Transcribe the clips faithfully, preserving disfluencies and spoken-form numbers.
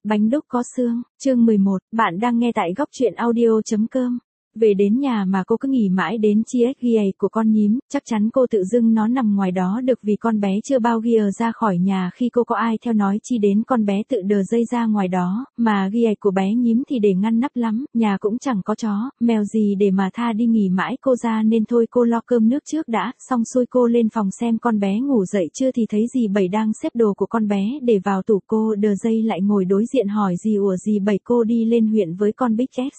Bánh đúc có xương, chương mười một, bạn đang nghe tại góc truyện audio.com. Về đến nhà mà cô cứ nghỉ mãi đến chiếc ghia của con nhím, chắc chắn cô tự dưng nó nằm ngoài đó được vì con bé chưa bao ghia ra khỏi nhà khi cô có ai theo nói chi đến con bé tự đờ dây ra ngoài đó, mà ghia của bé nhím thì để ngăn nắp lắm, nhà cũng chẳng có chó, mèo gì để mà tha đi nghỉ mãi cô ra nên thôi cô lo cơm nước trước đã, xong xuôi cô lên phòng xem con bé ngủ dậy chưa thì thấy dì Bảy đang xếp đồ của con bé để vào tủ cô đờ dây lại ngồi đối diện hỏi dì ủa dì Bảy cô đi lên huyện với con Big X.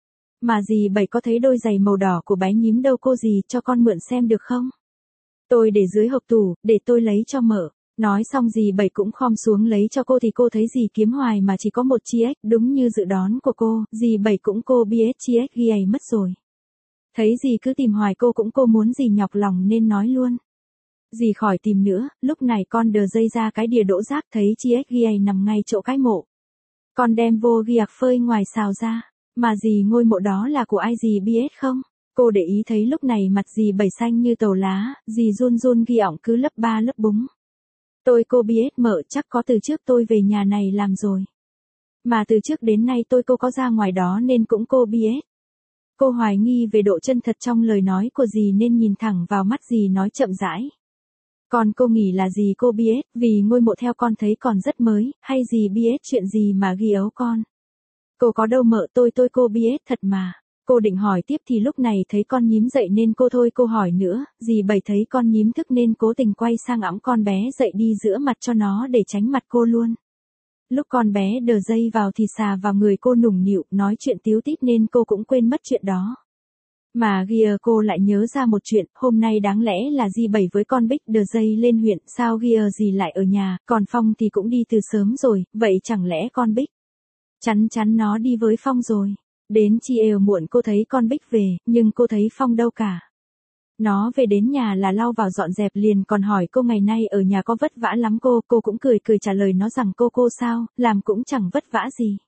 Mà dì Bảy có thấy đôi giày màu đỏ của bé nhím đâu cô dì cho con mượn xem được không? Tôi để dưới hộc tủ, để tôi lấy cho mở. Nói xong dì Bảy cũng khom xuống lấy cho cô thì cô thấy dì kiếm hoài mà chỉ có một chiếc, đúng như dự đoán của cô, dì Bảy cũng cô biết chiếc ghi ấy mất rồi. Thấy dì cứ tìm hoài cô cũng cô muốn dì nhọc lòng nên nói luôn. Dì khỏi tìm nữa, lúc này con đờ dây ra cái đìa đỗ rác thấy chiếc ghi ấy nằm ngay chỗ cái mộ. Con đem vô ghi ạc phơi ngoài xào ra. Mà dì ngôi mộ đó là của ai dì biết không? Cô để ý thấy lúc này mặt dì Bảy xanh như tàu lá, dì run run ghi ỏng cứ lấp ba lấp búng. Tôi cô biết mợ chắc có từ trước tôi về nhà này làm rồi. Mà từ trước đến nay tôi cô có ra ngoài đó nên cũng cô biết. Cô hoài nghi về độ chân thật trong lời nói của dì nên nhìn thẳng vào mắt dì nói chậm rãi. Còn cô nghĩ là dì cô biết, vì ngôi mộ theo con thấy còn rất mới, hay dì biết chuyện gì mà ghi ấu con. Cô có đâu mợ tôi tôi cô biết thật mà. Cô định hỏi tiếp thì lúc này thấy con nhím dậy nên cô thôi cô hỏi nữa, dì Bảy thấy con nhím thức nên cố tình quay sang ẵm con bé dậy đi giữa mặt cho nó để tránh mặt cô luôn. Lúc con bé đờ dây vào thì xà vào người cô nũng nịu nói chuyện tíu tít nên cô cũng quên mất chuyện đó. Mà ghia cô lại nhớ ra một chuyện, hôm nay đáng lẽ là dì Bảy với con Bích đờ dây lên huyện, sao ghia dì lại ở nhà, còn Phong thì cũng đi từ sớm rồi, vậy chẳng lẽ con Bích? Chắn chắn nó đi với Phong rồi. Đến chi ều muộn cô thấy con Bích về, nhưng cô thấy Phong đâu cả. Nó về đến nhà là lau vào dọn dẹp liền còn hỏi cô ngày nay ở nhà có vất vả lắm cô, cô cũng cười cười trả lời nó rằng cô cô sao, làm cũng chẳng vất vả gì.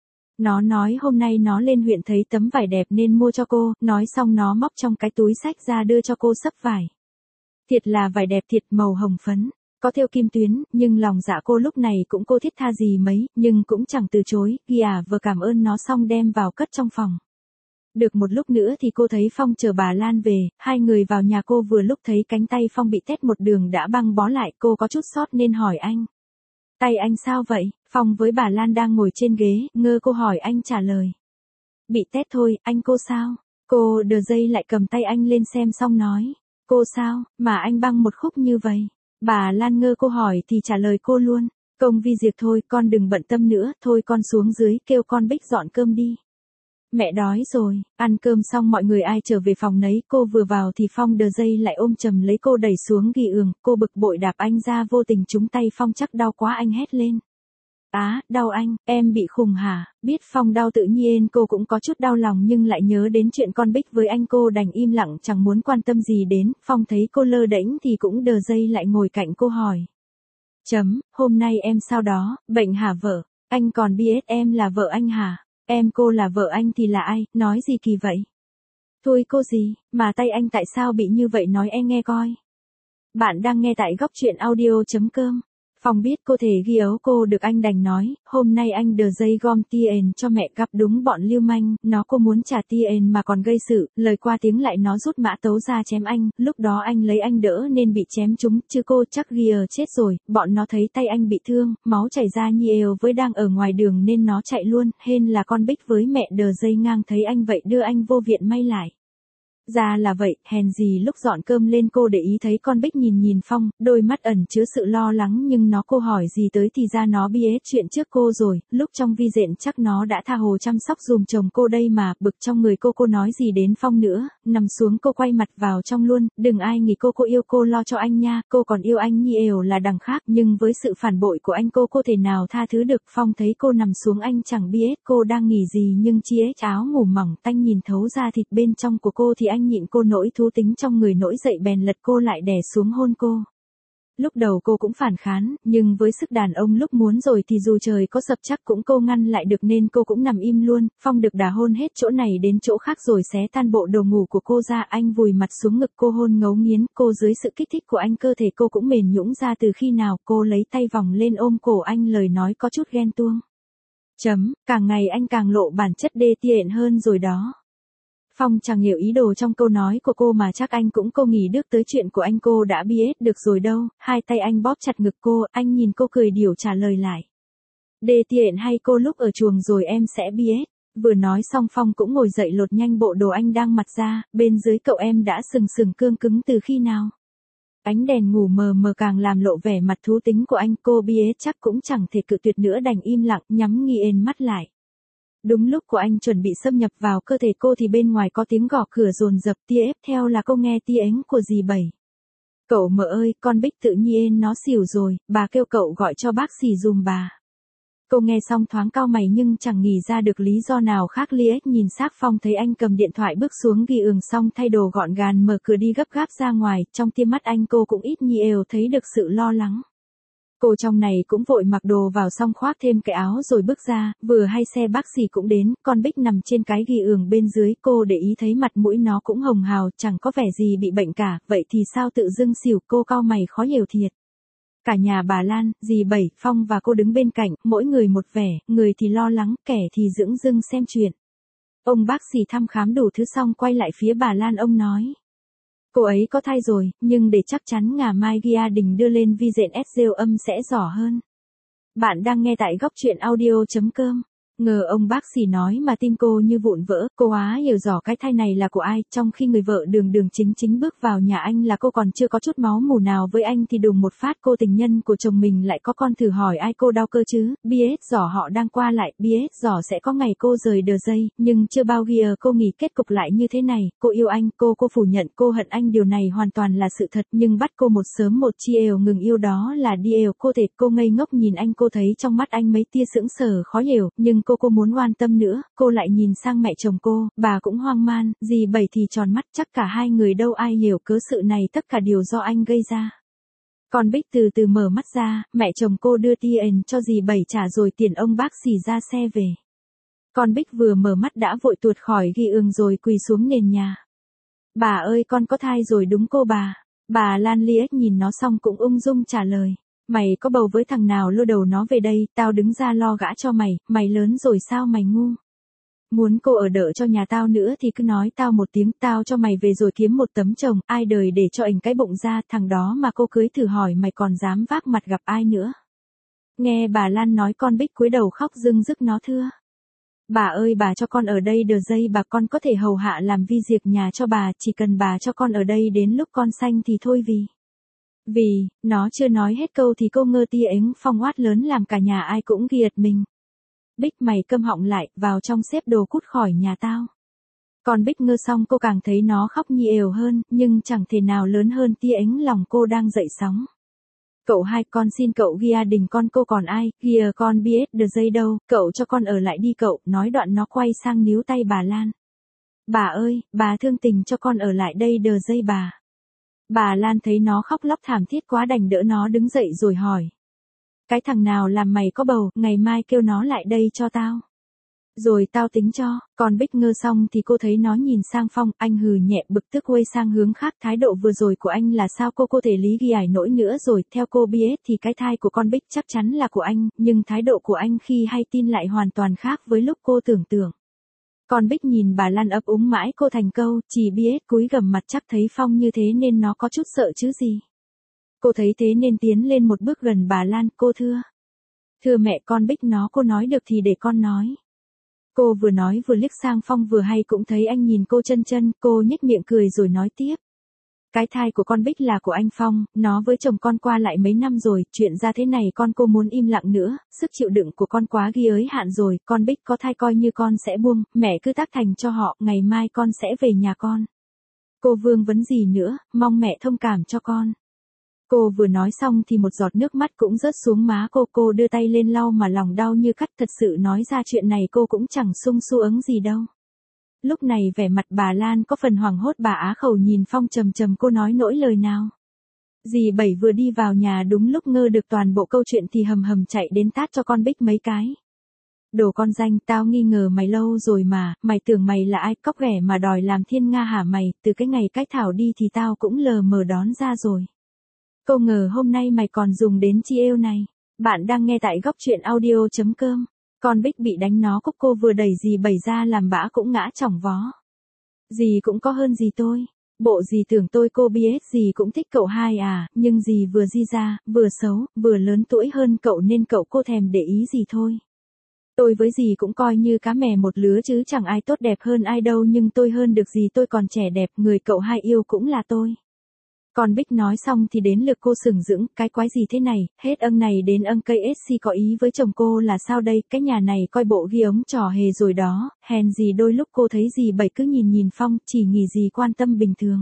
Nó nói hôm nay nó lên huyện thấy tấm vải đẹp nên mua cho cô, nói xong nó móc trong cái túi xách ra đưa cho cô xấp vải. Thiệt là vải đẹp thiệt màu hồng phấn. Có thêu kim tuyến, nhưng lòng dạ cô lúc này cũng cô thiết tha gì mấy, nhưng cũng chẳng từ chối, ghi à vừa cảm ơn nó xong đem vào cất trong phòng. Được một lúc nữa thì cô thấy Phong chờ bà Lan về, hai người vào nhà cô vừa lúc thấy cánh tay Phong bị tét một đường đã băng bó lại, cô có chút sót nên hỏi anh. Tay anh sao vậy? Phong với bà Lan đang ngồi trên ghế, ngơ cô hỏi anh trả lời. Bị tét thôi, anh cô sao? Cô đờ dây lại cầm tay anh lên xem xong nói. Cô sao, mà anh băng một khúc như vậy? Bà Lan ngơ cô hỏi thì trả lời cô luôn. Công vi diệt thôi, con đừng bận tâm nữa, thôi con xuống dưới kêu con Bích dọn cơm đi. Mẹ đói rồi, ăn cơm xong mọi người ai trở về phòng nấy, cô vừa vào thì Phong đờ dây lại ôm chầm lấy cô đẩy xuống ghi ường, cô bực bội đạp anh ra vô tình trúng tay Phong chắc đau quá anh hét lên. Á, đau anh, em bị khùng hả? Biết Phong đau tự nhiên cô cũng có chút đau lòng nhưng lại nhớ đến chuyện con Bích với anh cô đành im lặng chẳng muốn quan tâm gì đến, Phong thấy cô lơ đễnh thì cũng đờ dây lại ngồi cạnh cô hỏi. Chấm, hôm nay em sao đó, bệnh hả vợ? Anh còn biết em là vợ anh hả? Em cô là vợ anh thì là ai, nói gì kỳ vậy? Thôi cô gì, mà tay anh tại sao bị như vậy nói em nghe coi. Bạn đang nghe tại góc truyện audio.com. Phong biết cô thể ghi ấu cô được anh đành nói, hôm nay anh đờ dây gom tiền cho mẹ gặp đúng bọn lưu manh, nó cô muốn trả tiền mà còn gây sự, lời qua tiếng lại nó rút mã tấu ra chém anh, lúc đó anh lấy anh đỡ nên bị chém trúng, chứ cô chắc ghi chết rồi, bọn nó thấy tay anh bị thương, máu chảy ra nhiều với đang ở ngoài đường nên nó chạy luôn, hên là con Bích với mẹ đờ dây ngang thấy anh vậy đưa anh vô viện may lại. Ra là vậy, hèn gì lúc dọn cơm lên cô để ý thấy con Bích nhìn nhìn Phong, đôi mắt ẩn chứa sự lo lắng nhưng nó cô hỏi gì tới thì ra nó biết chuyện trước cô rồi, lúc trong vi dện chắc nó đã tha hồ chăm sóc dùm chồng cô đây mà, bực trong người cô cô nói gì đến Phong nữa, nằm xuống cô quay mặt vào trong luôn, đừng ai nghĩ cô cô yêu cô lo cho anh nha, cô còn yêu anh như ều là đằng khác, nhưng với sự phản bội của anh cô cô thể nào tha thứ được. Phong thấy cô nằm xuống anh chẳng biết cô đang nghỉ gì nhưng chiếc áo ngủ mỏng tanh nhìn thấu ra thịt bên trong của cô thì anh nhịn cô nỗi thú tính trong người nổi dậy bèn lật cô lại đè xuống hôn cô. Lúc đầu cô cũng phản kháng, nhưng với sức đàn ông lúc muốn rồi thì dù trời có sập chắc cũng cô ngăn lại được nên cô cũng nằm im luôn. Phong được đà hôn hết chỗ này đến chỗ khác rồi xé tan bộ đồ ngủ của cô ra, anh vùi mặt xuống ngực cô hôn ngấu nghiến, cô dưới sự kích thích của anh cơ thể cô cũng mềm nhũn ra từ khi nào. Cô lấy tay vòng lên ôm cổ anh, lời nói có chút ghen tuông. Chấm, càng ngày anh càng lộ bản chất đê tiện hơn rồi đó. Phong chẳng hiểu ý đồ trong câu nói của cô mà chắc anh cũng cô nghỉ nước tới chuyện của anh cô đã biết được rồi đâu, hai tay anh bóp chặt ngực cô, anh nhìn cô cười điểu trả lời lại. Đê tiện hay cô lúc ở chuồng rồi em sẽ biết. Vừa nói xong Phong cũng ngồi dậy lột nhanh bộ đồ anh đang mặc ra, bên dưới cậu em đã sừng sừng cương cứng từ khi nào. Ánh đèn ngủ mờ mờ càng làm lộ vẻ mặt thú tính của anh, cô biết chắc cũng chẳng thể cự tuyệt nữa đành im lặng nhắm nghiền mắt lại. Đúng lúc của anh chuẩn bị xâm nhập vào cơ thể cô thì bên ngoài có tiếng gõ cửa dồn dập, tia ép theo là cô nghe tia ánh của dì Bảy. Cậu mợ ơi, con Bích tự nhiên nó xỉu rồi, bà kêu cậu gọi cho bác sĩ dùm bà. Cô nghe xong thoáng cau mày nhưng chẳng nghĩ ra được lý do nào khác. Liếc nhìn xác Phong thấy anh cầm điện thoại bước xuống ghi ường xong thay đồ gọn gàng mở cửa đi gấp gáp ra ngoài, trong tia mắt anh cô cũng ít nhiều thấy được sự lo lắng. Cô trong này cũng vội mặc đồ vào xong khoác thêm cái áo rồi bước ra, vừa hay xe bác sĩ cũng đến, con Bích nằm trên cái ghi ường bên dưới, cô để ý thấy mặt mũi nó cũng hồng hào, chẳng có vẻ gì bị bệnh cả, vậy thì sao tự dưng xỉu, cô cau mày khó hiểu thiệt. Cả nhà bà Lan, dì Bảy, Phong và cô đứng bên cạnh, mỗi người một vẻ, người thì lo lắng, kẻ thì dửng dưng xem chuyện. Ông bác sĩ thăm khám đủ thứ xong quay lại phía bà Lan ông nói. Cô ấy có thai rồi, nhưng để chắc chắn ngày mai gia đình đưa lên vi diện siêu âm sẽ rõ hơn. Bạn đang nghe tại góc truyện audio chấm com. Ngờ ông bác sĩ nói mà tim cô như vụn vỡ, cô á hiểu rõ cái thai này là của ai, trong khi người vợ đường đường chính chính bước vào nhà anh là cô còn chưa có chút máu mủ nào với anh thì đùng một phát cô tình nhân của chồng mình lại có con, thử hỏi ai cô đau cơ chứ, biết rõ họ đang qua lại, biết rõ sẽ có ngày cô rời đờ dây, nhưng chưa bao giờ cô nghĩ kết cục lại như thế này, cô yêu anh, cô cô phủ nhận, cô hận anh, điều này hoàn toàn là sự thật, nhưng bắt cô một sớm một chiều ngừng yêu đó là đi ều, cô thể cô ngây ngốc nhìn anh, cô thấy trong mắt anh mấy tia sững sờ khó hiểu, nhưng cô cô muốn quan tâm nữa, cô lại nhìn sang mẹ chồng cô, bà cũng hoang man, dì Bảy thì tròn mắt, chắc cả hai người đâu ai hiểu cớ sự này, tất cả đều do anh gây ra. Con Bích từ từ mở mắt ra, mẹ chồng cô đưa tiền cho dì Bảy trả rồi tiền ông bác xì ra xe về. Con Bích vừa mở mắt đã vội tuột khỏi ghi ường rồi quỳ xuống nền nhà. Bà ơi, con có thai rồi đúng cô bà. Bà Lan liếc nhìn nó xong cũng ung dung trả lời. Mày có bầu với thằng nào lôi đầu nó về đây, tao đứng ra lo gã cho mày, mày lớn rồi sao mày ngu. Muốn cô ở đỡ cho nhà tao nữa thì cứ nói tao một tiếng, tao cho mày về rồi kiếm một tấm chồng, ai đời để cho ảnh cái bụng ra, thằng đó mà cô cưới thử hỏi mày còn dám vác mặt gặp ai nữa. Nghe bà Lan nói con Bích cúi đầu khóc rưng rức nó thưa. Bà ơi, bà cho con ở đây đờ dây, bà con có thể hầu hạ làm vi diệt nhà cho bà, chỉ cần bà cho con ở đây đến lúc con sanh thì thôi vì. Vì, nó chưa nói hết câu thì cô ngơ tia ánh phong oát lớn làm cả nhà ai cũng ghiệt mình. Bích mày câm họng lại, vào trong xếp đồ cút khỏi nhà tao. Còn Bích ngơ xong cô càng thấy nó khóc nhi ều hơn, nhưng chẳng thể nào lớn hơn tia ánh lòng cô đang dậy sóng. Cậu hai, con xin cậu gia đình con cô còn ai, kìa con biết đờ dây đâu, cậu cho con ở lại đi cậu, nói đoạn nó quay sang níu tay bà Lan. Bà ơi, bà thương tình cho con ở lại đây đờ dây bà. Bà Lan thấy nó khóc lóc thảm thiết quá đành đỡ nó đứng dậy rồi hỏi. Cái thằng nào làm mày có bầu, ngày mai kêu nó lại đây cho tao. Rồi tao tính cho, còn Bích ngơ xong thì cô thấy nó nhìn sang Phong, anh hừ nhẹ bực tức quay sang hướng khác, thái độ vừa rồi của anh là sao cô cô thể lý ghi ải nổi nữa rồi, theo cô biết thì cái thai của con Bích chắc chắn là của anh, nhưng thái độ của anh khi hay tin lại hoàn toàn khác với lúc cô tưởng tượng. Con Bích nhìn bà Lan ấp úng mãi cô thành câu, chỉ biết cúi gằm mặt chắc thấy Phong như thế nên nó có chút sợ chứ gì. Cô thấy thế nên tiến lên một bước gần bà Lan, cô thưa. Thưa mẹ con Bích nó cô nói được thì để con nói. Cô vừa nói vừa liếc sang Phong vừa hay cũng thấy anh nhìn cô chân chân, cô nhếch miệng cười rồi nói tiếp. Cái thai của con Bích là của anh Phong, nó với chồng con qua lại mấy năm rồi, chuyện ra thế này con cô muốn im lặng nữa, sức chịu đựng của con quá ghi ới hạn rồi, con Bích có thai coi như con sẽ buông, mẹ cứ tác thành cho họ, ngày mai con sẽ về nhà con. Cô vương vấn gì nữa, mong mẹ thông cảm cho con. Cô vừa nói xong thì một giọt nước mắt cũng rớt xuống má cô, cô đưa tay lên lau mà lòng đau như cắt, thật sự nói ra chuyện này cô cũng chẳng sung su ứng gì đâu. Lúc này vẻ mặt bà Lan có phần hoảng hốt, bà á khẩu nhìn Phong trầm trầm, cô nói nỗi lời nào. Dì Bảy vừa đi vào nhà đúng lúc ngơ được toàn bộ câu chuyện thì hầm hầm chạy đến tát cho con Bích mấy cái. Đồ con danh, tao nghi ngờ mày lâu rồi mà, mày tưởng mày là ai, cóc ghẻ mà đòi làm thiên nga hả mày, từ cái ngày cách Thảo đi thì tao cũng lờ mờ đón ra rồi. Cô ngờ hôm nay mày còn dùng đến chi êu này. Bạn đang nghe tại góc truyện audio chấm com. Con Bích bị đánh nó cúc cô vừa đẩy dì Bảy ra làm bã cũng ngã chỏng vó. Dì cũng có hơn gì tôi. Bộ dì tưởng tôi cô biết dì cũng thích cậu hai à, nhưng dì vừa di ra, vừa xấu, vừa lớn tuổi hơn cậu nên cậu cô thèm để ý gì thôi. Tôi với dì cũng coi như cá mè một lứa chứ chẳng ai tốt đẹp hơn ai đâu, nhưng tôi hơn được gì, tôi còn trẻ đẹp, người cậu hai yêu cũng là tôi. Con Bích nói xong thì đến lượt cô sừng sững, cái quái gì thế này, hết âng này đến âng cây ét xê có ý với chồng cô là sao đây, cái nhà này coi bộ ghi ống trò hề rồi đó, hèn gì đôi lúc cô thấy dì Bảy cứ nhìn nhìn Phong, chỉ nghĩ dì quan tâm bình thường.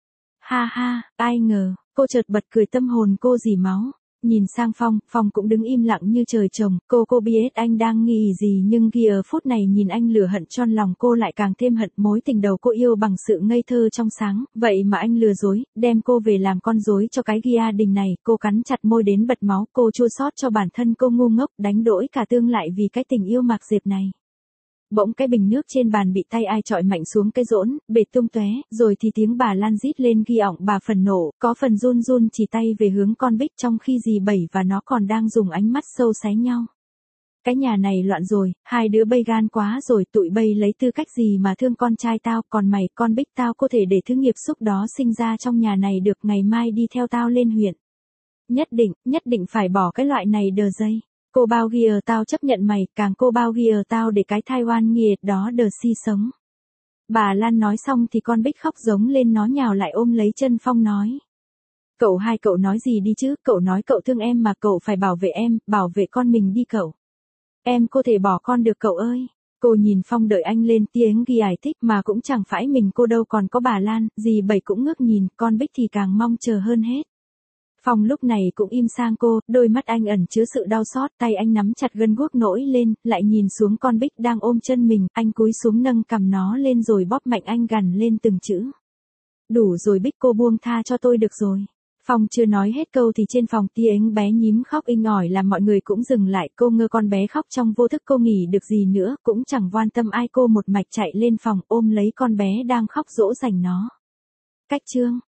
Ha ha, ai ngờ, cô chợt bật cười tâm hồn cô dì máu. Nhìn sang Phong, Phong cũng đứng im lặng như trời trồng, cô cô biết anh đang nghĩ gì nhưng ghi ở phút này nhìn anh lửa hận tròn lòng cô lại càng thêm hận mối tình đầu cô yêu bằng sự ngây thơ trong sáng, vậy mà anh lừa dối, đem cô về làm con rối cho cái gia đình này, cô cắn chặt môi đến bật máu, cô chua xót cho bản thân cô ngu ngốc, đánh đổi cả tương lại vì cái tình yêu mạc diệp này. Bỗng cái bình nước trên bàn bị tay ai chọi mạnh xuống cái rỗn, bể tung tóe, rồi thì tiếng bà Lan rít lên ghi ỏng bà phần nổ, có phần run run chỉ tay về hướng con Bích trong khi dì Bảy và nó còn đang dùng ánh mắt sâu xé nhau. Cái nhà này loạn rồi, hai đứa bay gan quá rồi, tụi bay lấy tư cách gì mà thương con trai tao, còn mày, con Bích tao có thể để thứ nghiệp xúc đó sinh ra trong nhà này được, ngày mai đi theo tao lên huyện. Nhất định, nhất định phải bỏ cái loại này đờ dây. Cô bao ghi ở tao chấp nhận mày, càng cô bao ghi ở tao để cái thai oan nghiệt đó đờ si sống. Bà Lan nói xong thì con Bích khóc giống lên, nó nhào lại ôm lấy chân Phong nói. Cậu hai cậu nói gì đi chứ, cậu nói cậu thương em mà, cậu phải bảo vệ em, bảo vệ con mình đi cậu. Em có thể bỏ con được cậu ơi. Cô nhìn Phong đợi anh lên tiếng ghi giải thích mà cũng chẳng phải mình cô đâu, còn có bà Lan, dì Bảy cũng ngước nhìn, con Bích thì càng mong chờ hơn hết. Phong lúc này cũng im sang cô, đôi mắt anh ẩn chứa sự đau xót, tay anh nắm chặt gân guốc nổi lên, lại nhìn xuống con Bích đang ôm chân mình, anh cúi xuống nâng cằm nó lên rồi bóp mạnh, anh gằn lên từng chữ. Đủ rồi Bích, cô buông tha cho tôi được rồi. Phong chưa nói hết câu thì trên phòng tiếng bé nhím khóc inh ỏi làm mọi người cũng dừng lại, cô ngơ con bé khóc trong vô thức, cô nghỉ được gì nữa, cũng chẳng quan tâm ai, cô một mạch chạy lên phòng ôm lấy con bé đang khóc dỗ dành nó. Cách chương